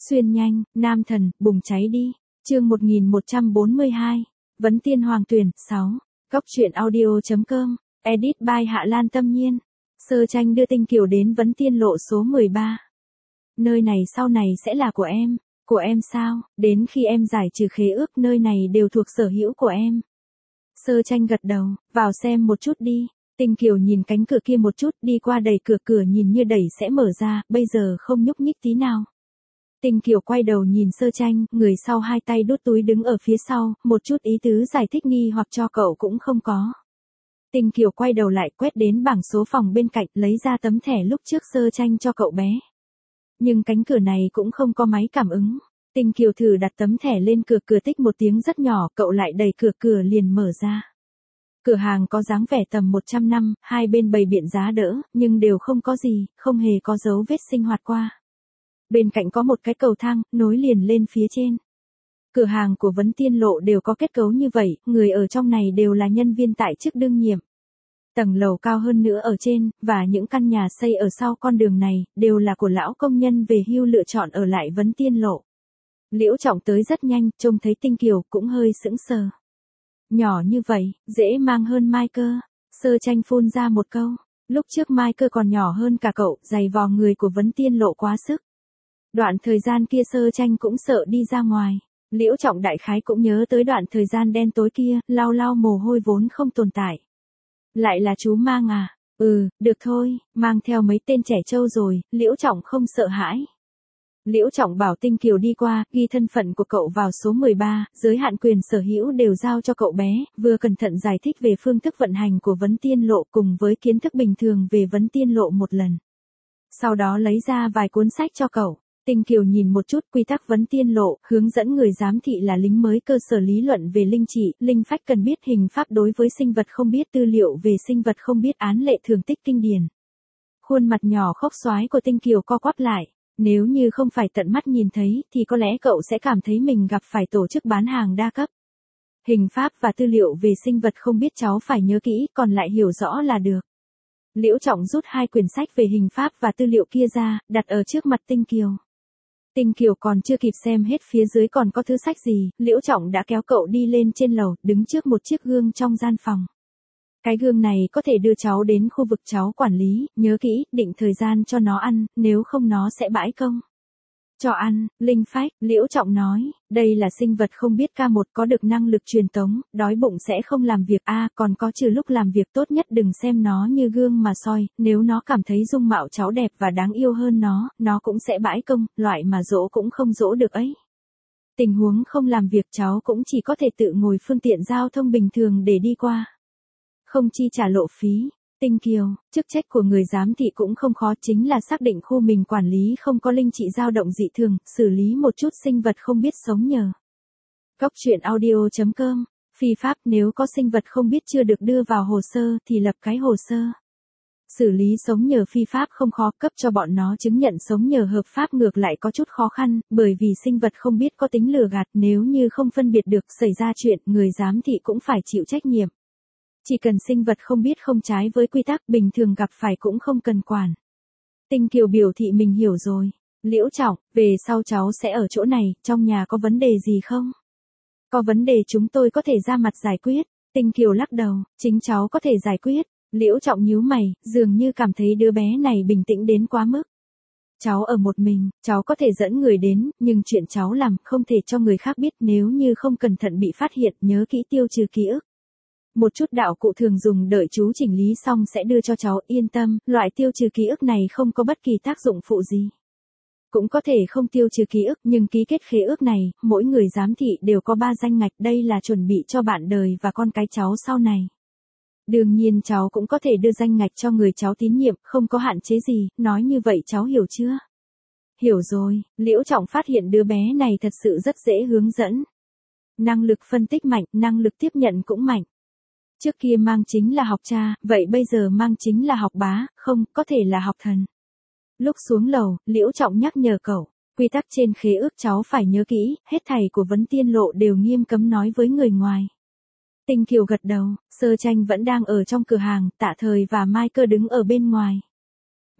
Xuyên nhanh, nam thần, bùng cháy đi. Chương 1142. Vấn tiên hoàng tuyển, 6. Góc truyện audio.com. Edit by Hạ Lan Tâm Nhiên. Sơ tranh đưa Tinh Kiều đến Vấn Tiên Lộ số 13. Nơi này sau này sẽ là của em. Của em sao? Đến khi em giải trừ khế ước nơi này đều thuộc sở hữu của em. Sơ tranh gật đầu, vào xem một chút đi. Tinh Kiều nhìn cánh cửa kia một chút, đi qua đẩy cửa, cửa nhìn như đẩy sẽ mở ra, bây giờ không nhúc nhích tí nào. Tinh Kiều quay đầu nhìn Sơ tranh, người sau hai tay đút túi đứng ở phía sau, một chút ý tứ giải thích nghi hoặc cho cậu cũng không có. Tinh Kiều quay đầu lại quét đến bảng số phòng bên cạnh, lấy ra tấm thẻ lúc trước Sơ tranh cho cậu bé. Nhưng cánh cửa này cũng không có máy cảm ứng. Tinh Kiều thử đặt tấm thẻ lên cửa, cửa tích một tiếng rất nhỏ, cậu lại đẩy cửa, cửa liền mở ra. Cửa hàng có dáng vẻ tầm 100 năm, hai bên bày biện giá đỡ, nhưng đều không có gì, không hề có dấu vết sinh hoạt qua. Bên cạnh có một cái cầu thang, nối liền lên phía trên. Cửa hàng của Vấn Tiên Lộ đều có kết cấu như vậy, người ở trong này đều là nhân viên tại chức đương nhiệm. Tầng lầu cao hơn nữa ở trên, và những căn nhà xây ở sau con đường này, đều là của lão công nhân về hưu lựa chọn ở lại Vấn Tiên Lộ. Liễu Trọng tới rất nhanh, trông thấy Tinh Kiều cũng hơi sững sờ. Nhỏ như vậy, dễ mang hơn Mai Cơ. Sơ tranh phun ra một câu. Lúc trước Mai Cơ còn nhỏ hơn cả cậu, giày vò người của Vấn Tiên Lộ quá sức. Đoạn thời gian kia Sơ tranh cũng sợ đi ra ngoài. Liễu Trọng đại khái cũng nhớ tới đoạn thời gian đen tối kia, lau lau mồ hôi vốn không tồn tại. Lại là chú mang à? Được thôi, mang theo mấy tên trẻ trâu rồi, Liễu Trọng không sợ hãi. Liễu Trọng bảo Tinh Kiều đi qua, ghi thân phận của cậu vào số 13, giới hạn quyền sở hữu đều giao cho cậu bé, vừa cẩn thận giải thích về phương thức vận hành của Vấn Tiên Lộ cùng với kiến thức bình thường về Vấn Tiên Lộ một lần. Sau đó lấy ra vài cuốn sách cho cậu. Tinh Kiều nhìn một chút quy tắc Vấn Tiên Lộ, hướng dẫn người giám thị là lính mới cơ sở lý luận về linh trị, linh phách cần biết hình pháp đối với sinh vật không biết tư liệu về sinh vật không biết án lệ thường tích kinh điển. Khuôn mặt nhỏ khốc xoái của Tinh Kiều co quắp lại. Nếu như không phải tận mắt nhìn thấy, thì có lẽ cậu sẽ cảm thấy mình gặp phải tổ chức bán hàng đa cấp. Hình pháp và tư liệu về sinh vật không biết cháu phải nhớ kỹ, còn lại hiểu rõ là được. Liễu Trọng rút hai quyển sách về hình pháp và tư liệu kia ra, đặt ở trước mặt Tinh Kiều. Tinh Kiều còn chưa kịp xem hết phía dưới còn có thứ sách gì, Liễu Trọng đã kéo cậu đi lên trên lầu, đứng trước một chiếc gương trong gian phòng. Cái gương này có thể đưa cháu đến khu vực cháu quản lý, nhớ kỹ, định thời gian cho nó ăn, nếu không nó sẽ bãi công. Cho ăn, linh phách, Liễu Trọng nói, đây là sinh vật không biết K1 có được năng lực truyền tống, đói bụng sẽ không làm việc còn có trừ lúc làm việc tốt nhất đừng xem nó như gương mà soi, nếu nó cảm thấy dung mạo cháu đẹp và đáng yêu hơn nó cũng sẽ bãi công, loại mà dỗ cũng không dỗ được ấy. Tình huống không làm việc cháu cũng chỉ có thể tự ngồi phương tiện giao thông bình thường để đi qua. Không chi trả lộ phí. Tinh Kiều, chức trách của người giám thị cũng không khó, chính là xác định khu mình quản lý không có linh trị dao động dị thường, xử lý một chút sinh vật không biết sống nhờ. Góc truyện audio.com. Phi pháp, nếu có sinh vật không biết chưa được đưa vào hồ sơ thì lập cái hồ sơ. Xử lý sống nhờ phi pháp không khó, cấp cho bọn nó chứng nhận sống nhờ hợp pháp ngược lại có chút khó khăn, bởi vì sinh vật không biết có tính lừa gạt, nếu như không phân biệt được xảy ra chuyện, người giám thị cũng phải chịu trách nhiệm. Chỉ cần sinh vật không biết không trái với quy tắc bình thường gặp phải cũng không cần quản. Tinh Kiều biểu thị mình hiểu rồi. Liễu Trọng, về sau cháu sẽ ở chỗ này, trong nhà có vấn đề gì không? Có vấn đề chúng tôi có thể ra mặt giải quyết. Tinh Kiều lắc đầu, chính cháu có thể giải quyết. Liễu Trọng nhíu mày, dường như cảm thấy đứa bé này bình tĩnh đến quá mức. Cháu ở một mình, cháu có thể dẫn người đến, nhưng chuyện cháu làm không thể cho người khác biết, nếu như không cẩn thận bị phát hiện, nhớ kỹ tiêu trừ ký ức. Một chút đạo cụ thường dùng đợi chú chỉnh lý xong sẽ đưa cho cháu, yên tâm, loại tiêu trừ ký ức này không có bất kỳ tác dụng phụ gì. Cũng có thể không tiêu trừ ký ức, nhưng ký kết khế ước này, mỗi người giám thị đều có 3 danh ngạch, đây là chuẩn bị cho bạn đời và con cái cháu sau này. Đương nhiên cháu cũng có thể đưa danh ngạch cho người cháu tín nhiệm, không có hạn chế gì, nói như vậy cháu hiểu chưa? Hiểu rồi, Liễu Trọng phát hiện đứa bé này thật sự rất dễ hướng dẫn. Năng lực phân tích mạnh, năng lực tiếp nhận cũng mạnh. Trước kia mang chính là học cha, vậy bây giờ mang chính là học bá, không, có thể là học thần. Lúc xuống lầu, Liễu Trọng nhắc nhở cậu, quy tắc trên khế ước cháu phải nhớ kỹ, hết thảy của Vấn Tiên Lộ đều nghiêm cấm nói với người ngoài. Tinh Kiều gật đầu, Sơ tranh vẫn đang ở trong cửa hàng, Tạ Thời và Mai Cơ đứng ở bên ngoài.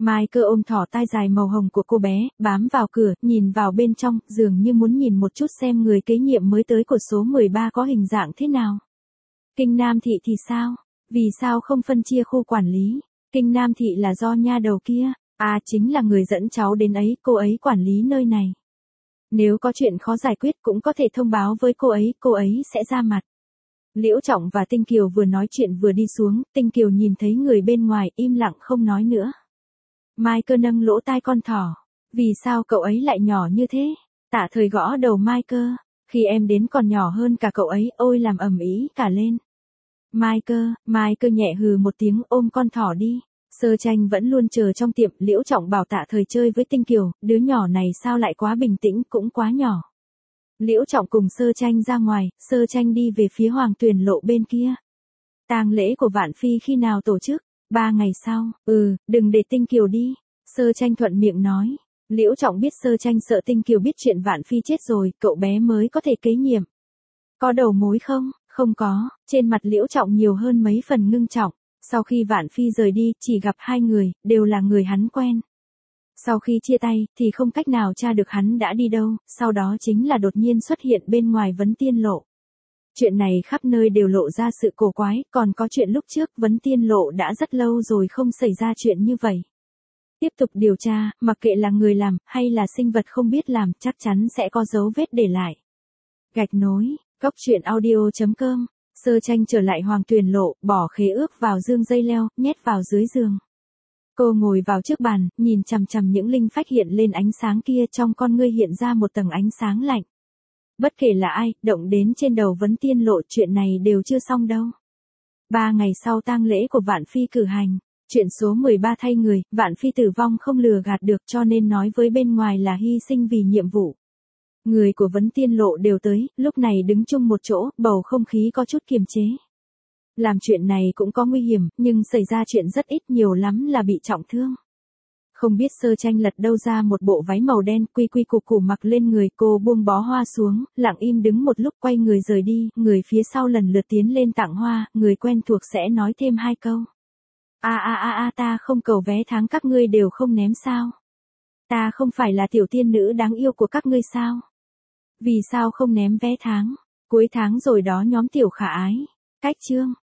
Mai Cơ ôm thỏ tai dài màu hồng của cô bé, bám vào cửa, nhìn vào bên trong, dường như muốn nhìn một chút xem người kế nhiệm mới tới của số 13 có hình dạng thế nào. Kinh Nam Thị thì sao? Vì sao không phân chia khu quản lý? Kinh Nam Thị là do nha đầu kia, chính là người dẫn cháu đến ấy, cô ấy quản lý nơi này. Nếu có chuyện khó giải quyết cũng có thể thông báo với cô ấy sẽ ra mặt. Liễu Trọng và Tinh Kiều vừa nói chuyện vừa đi xuống, Tinh Kiều nhìn thấy người bên ngoài im lặng không nói nữa. Mai Cơ nâng lỗ tai con thỏ. Vì sao cậu ấy lại nhỏ như thế? Tạ Thời gõ đầu Mai Cơ. Khi em đến còn nhỏ hơn cả cậu ấy, ôi làm ầm ĩ cả lên. Mai Cơ nhẹ hừ một tiếng ôm con thỏ đi. Sơ Tranh vẫn luôn chờ trong tiệm, Liễu Trọng bảo Tạ Thời chơi với Tinh Kiều, đứa nhỏ này sao lại quá bình tĩnh, cũng quá nhỏ. Liễu Trọng cùng Sơ Tranh ra ngoài, Sơ Tranh đi về phía Hoàng Tuyền Lộ bên kia. Tang lễ của Vạn Phi khi nào tổ chức? 3 ngày sau. Đừng để Tinh Kiều đi. Sơ Tranh thuận miệng nói. Liễu Trọng biết Sơ Tranh sợ Tinh Kiều biết chuyện Vạn Phi chết rồi, cậu bé mới có thể kế nhiệm. Có đầu mối không? Không có. Trên mặt Liễu Trọng nhiều hơn mấy phần ngưng trọng. Sau khi Vạn Phi rời đi, chỉ gặp 2 người, đều là người hắn quen. Sau khi chia tay, thì không cách nào tra được hắn đã đi đâu, sau đó chính là đột nhiên xuất hiện bên ngoài Vấn Tiên Lộ. Chuyện này khắp nơi đều lộ ra sự cổ quái, còn có chuyện lúc trước Vấn Tiên Lộ đã rất lâu rồi không xảy ra chuyện như vậy. Tiếp tục điều tra, mặc kệ là người làm, hay là sinh vật không biết làm, chắc chắn sẽ có dấu vết để lại. Gạch nối, goctruyện.audio.com. Sơ Tranh trở lại Hoàng Tuyền Lộ, bỏ khế ước vào dương dây leo, nhét vào dưới giường. Cô ngồi vào trước bàn, nhìn chằm chằm những linh phách hiện lên ánh sáng kia, trong con ngươi hiện ra một tầng ánh sáng lạnh. Bất kể là ai, động đến trên đầu Vấn Tiên Lộ, chuyện này đều chưa xong đâu. 3 ngày sau tang lễ của Vạn Phi cử hành, chuyện số 13 thay người, Vạn Phi tử vong không lừa gạt được cho nên nói với bên ngoài là hy sinh vì nhiệm vụ. Người của Vấn Tiên Lộ đều tới, lúc này đứng chung một chỗ, bầu không khí có chút kiềm chế. Làm chuyện này cũng có nguy hiểm, nhưng xảy ra chuyện rất ít, nhiều lắm là bị trọng thương. Không biết Sơ Tranh lật đâu ra một bộ váy màu đen, quy quy củ củ mặc lên người, cô buông bó hoa xuống, lặng im đứng một lúc quay người rời đi, người phía sau lần lượt tiến lên tặng hoa, người quen thuộc sẽ nói thêm 2 câu. Ta không cầu vé tháng các ngươi đều không ném sao? Ta không phải là tiểu tiên nữ đáng yêu của các ngươi sao? Vì sao không ném vé tháng? Cuối tháng rồi đó nhóm tiểu khả ái. Cách chương.